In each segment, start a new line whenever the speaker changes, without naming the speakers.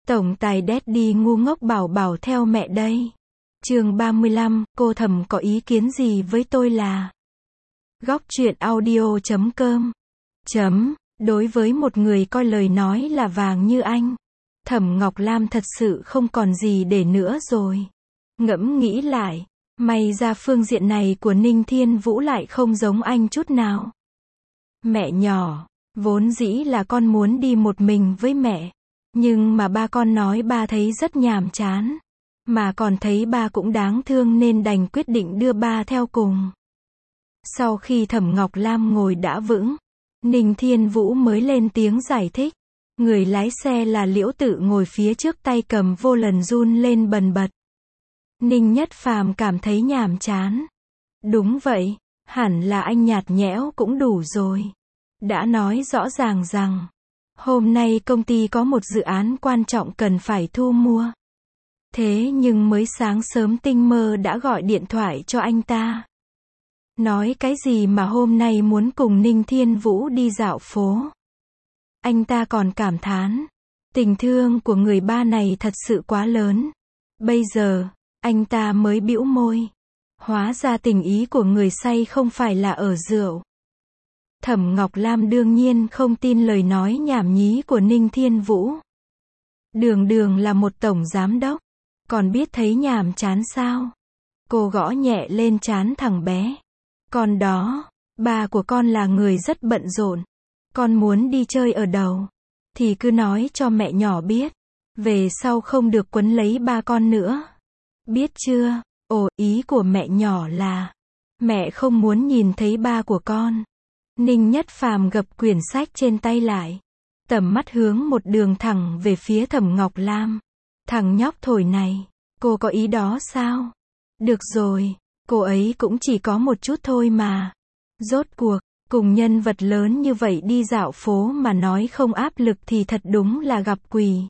Tổng tài Daddy ngu ngốc bảo bảo theo mẹ đây. Chương 35, cô Thẩm có ý kiến gì với tôi là Góc truyện audio.com. Đối với một người coi lời nói là vàng như anh, Thẩm Ngọc Lam thật sự không còn gì để nữa rồi. Ngẫm nghĩ lại, may ra phương diện này của Ninh Thiên Vũ lại không giống anh chút nào. Mẹ nhỏ, vốn dĩ là con muốn đi một mình với mẹ, nhưng mà ba con nói ba thấy rất nhàm chán, mà còn thấy ba cũng đáng thương nên đành quyết định đưa ba theo cùng. Sau khi Thẩm Ngọc Lam ngồi đã vững, Ninh Thiên Vũ mới lên tiếng giải thích. Người lái xe là Liễu Tự ngồi phía trước tay cầm vô lần run lên bần bật. Ninh Nhất Phàm cảm thấy nhàm chán. Đúng vậy, hẳn là anh nhạt nhẽo cũng đủ rồi. Đã nói rõ ràng rằng, hôm nay công ty có một dự án quan trọng cần phải thu mua. Thế nhưng mới sáng sớm Tinh Mơ đã gọi điện thoại cho anh ta. Nói cái gì mà hôm nay muốn cùng Ninh Thiên Vũ đi dạo phố. Anh ta còn cảm thán, tình thương của người ba này thật sự quá lớn. Bây giờ, anh ta mới bĩu môi. Hóa ra tình ý của người say không phải là ở rượu. Thẩm Ngọc Lam đương nhiên không tin lời nói nhảm nhí của Ninh Thiên Vũ. Đường đường là một tổng giám đốc, còn biết thấy nhàm chán sao? Cô gõ nhẹ lên trán thằng bé. Con đó, ba của con là người rất bận rộn. Con muốn đi chơi ở đâu thì cứ nói cho mẹ nhỏ biết. Về sau không được quấn lấy ba con nữa. Biết chưa? Ý của mẹ nhỏ là mẹ không muốn nhìn thấy ba của con. Ninh Nhất Phàm gập quyển sách trên tay lại, tầm mắt hướng một đường thẳng về phía Thẩm Ngọc Lam. Thằng nhóc thổi này, cô có ý đó sao? Được rồi, cô ấy cũng chỉ có một chút thôi mà. Rốt cuộc, cùng nhân vật lớn như vậy đi dạo phố mà nói không áp lực thì thật đúng là gặp quỷ.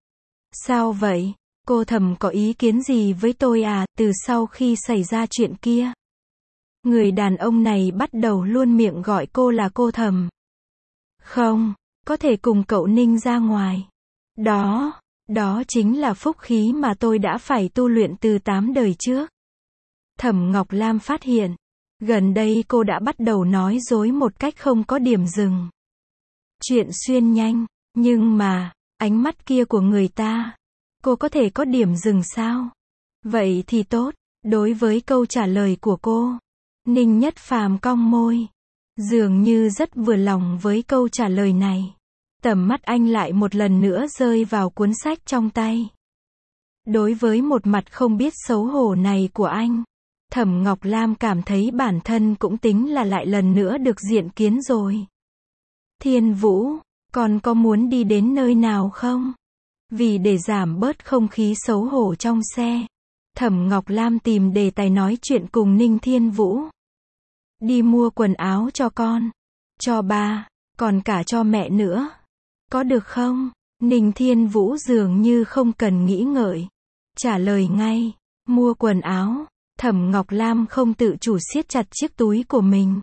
Sao vậy? Cô Thẩm có ý kiến gì với tôi à? Từ sau khi xảy ra chuyện kia, người đàn ông này bắt đầu luôn miệng gọi cô là cô Thẩm. Không, có thể cùng cậu Ninh ra ngoài. Đó chính là phúc khí mà tôi đã phải tu luyện từ 8 đời trước. Thẩm Ngọc Lam phát hiện, gần đây cô đã bắt đầu nói dối một cách không có điểm dừng. Chuyện xuyên nhanh, nhưng mà, ánh mắt kia của người ta, cô có thể có điểm dừng sao? Vậy thì tốt. Đối với câu trả lời của cô, Ninh Nhất Phàm cong môi, dường như rất vừa lòng với câu trả lời này. Tầm mắt anh lại một lần nữa rơi vào cuốn sách trong tay. Đối với một mặt không biết xấu hổ này của anh, Thẩm Ngọc Lam cảm thấy bản thân cũng tính là lại lần nữa được diện kiến rồi. Thiên Vũ, con có muốn đi đến nơi nào không? Vì để giảm bớt không khí xấu hổ trong xe, Thẩm Ngọc Lam tìm đề tài nói chuyện cùng Ninh Thiên Vũ. Đi mua quần áo cho con, cho ba, còn cả cho mẹ nữa. Có được không? Ninh Thiên Vũ dường như không cần nghĩ ngợi, trả lời ngay. Mua quần áo. Thẩm Ngọc Lam không tự chủ siết chặt chiếc túi của mình.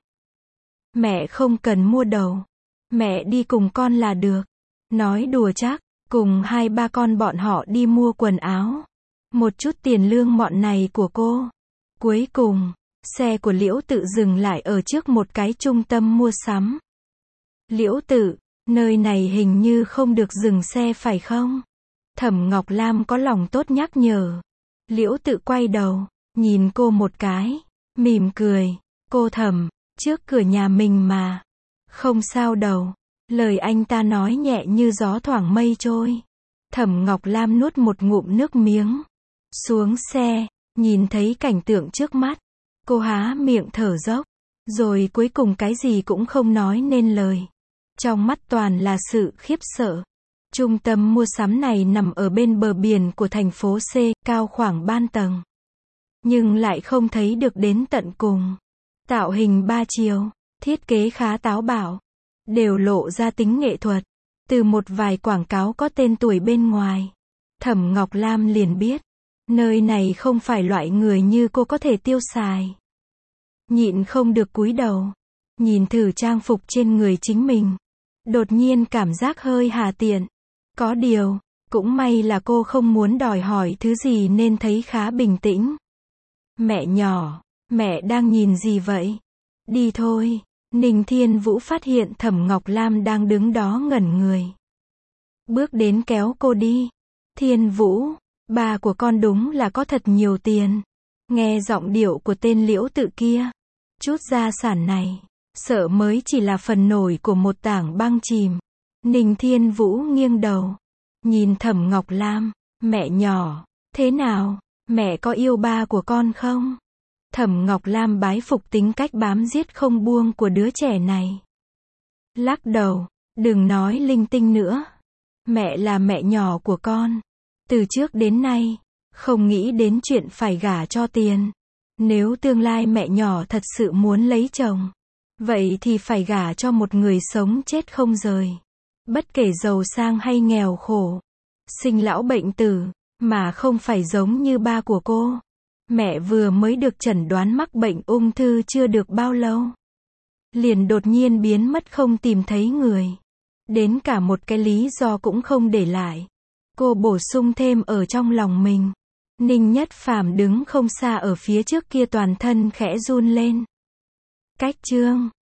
Mẹ không cần mua đâu. Mẹ đi cùng con là được. Nói đùa chắc, cùng hai ba con bọn họ đi mua quần áo. Một chút tiền lương mọn này của cô. Cuối cùng, xe của Liễu Tự dừng lại ở trước một cái trung tâm mua sắm. Liễu Tự, nơi này hình như không được dừng xe phải không? Thẩm Ngọc Lam có lòng tốt nhắc nhở. Liễu Tự quay đầu, nhìn cô một cái, mỉm cười. Cô Thẩm, trước cửa nhà mình mà. Không sao đâu. Lời anh ta nói nhẹ như gió thoảng mây trôi. Thẩm Ngọc Lam nuốt một ngụm nước miếng. Xuống xe, nhìn thấy cảnh tượng trước mắt. Cô há miệng thở dốc, rồi cuối cùng cái gì cũng không nói nên lời. Trong mắt toàn là sự khiếp sợ. Trung tâm mua sắm này nằm ở bên bờ biển của thành phố C, cao khoảng 3 tầng. Nhưng lại không thấy được đến tận cùng. Tạo hình 3 chiều, thiết kế khá táo bạo, đều lộ ra tính nghệ thuật. Từ một vài quảng cáo có tên tuổi bên ngoài, Thẩm Ngọc Lam liền biết, nơi này không phải loại người như cô có thể tiêu xài. Nhịn không được cúi đầu, nhìn thử trang phục trên người chính mình. Đột nhiên cảm giác hơi hà tiện. Có điều, Cũng may là cô không muốn đòi hỏi thứ gì nên thấy khá bình tĩnh. Mẹ nhỏ, mẹ đang nhìn gì vậy? Đi thôi. Ninh Thiên Vũ phát hiện Thẩm Ngọc Lam đang đứng đó ngẩn người. Bước đến kéo cô đi. Thiên Vũ, ba của con đúng là có thật nhiều tiền. Nghe giọng điệu của tên Liễu Tự kia. Chút gia sản này, sợ mới chỉ là phần nổi của một tảng băng chìm. Ninh Thiên Vũ nghiêng đầu. Nhìn Thẩm Ngọc Lam, mẹ nhỏ, thế nào, mẹ có yêu ba của con không? Thẩm Ngọc Lam bái phục tính cách bám giết không buông của đứa trẻ này. Lắc đầu, đừng nói linh tinh nữa. Mẹ là mẹ nhỏ của con. Từ trước đến nay, không nghĩ đến chuyện phải gả cho tiền. Nếu tương lai mẹ nhỏ thật sự muốn lấy chồng, vậy thì phải gả cho một người sống chết không rời. Bất kể giàu sang hay nghèo khổ, sinh lão bệnh tử, mà không phải giống như ba của cô. Mẹ vừa mới được chẩn đoán mắc bệnh ung thư chưa được bao lâu, liền đột nhiên biến mất không tìm thấy người. Đến cả một cái lý do cũng không để lại. Cô bổ sung thêm ở trong lòng mình. Ninh Nhất Phàm đứng không xa ở phía trước kia toàn thân khẽ run lên. Cách chương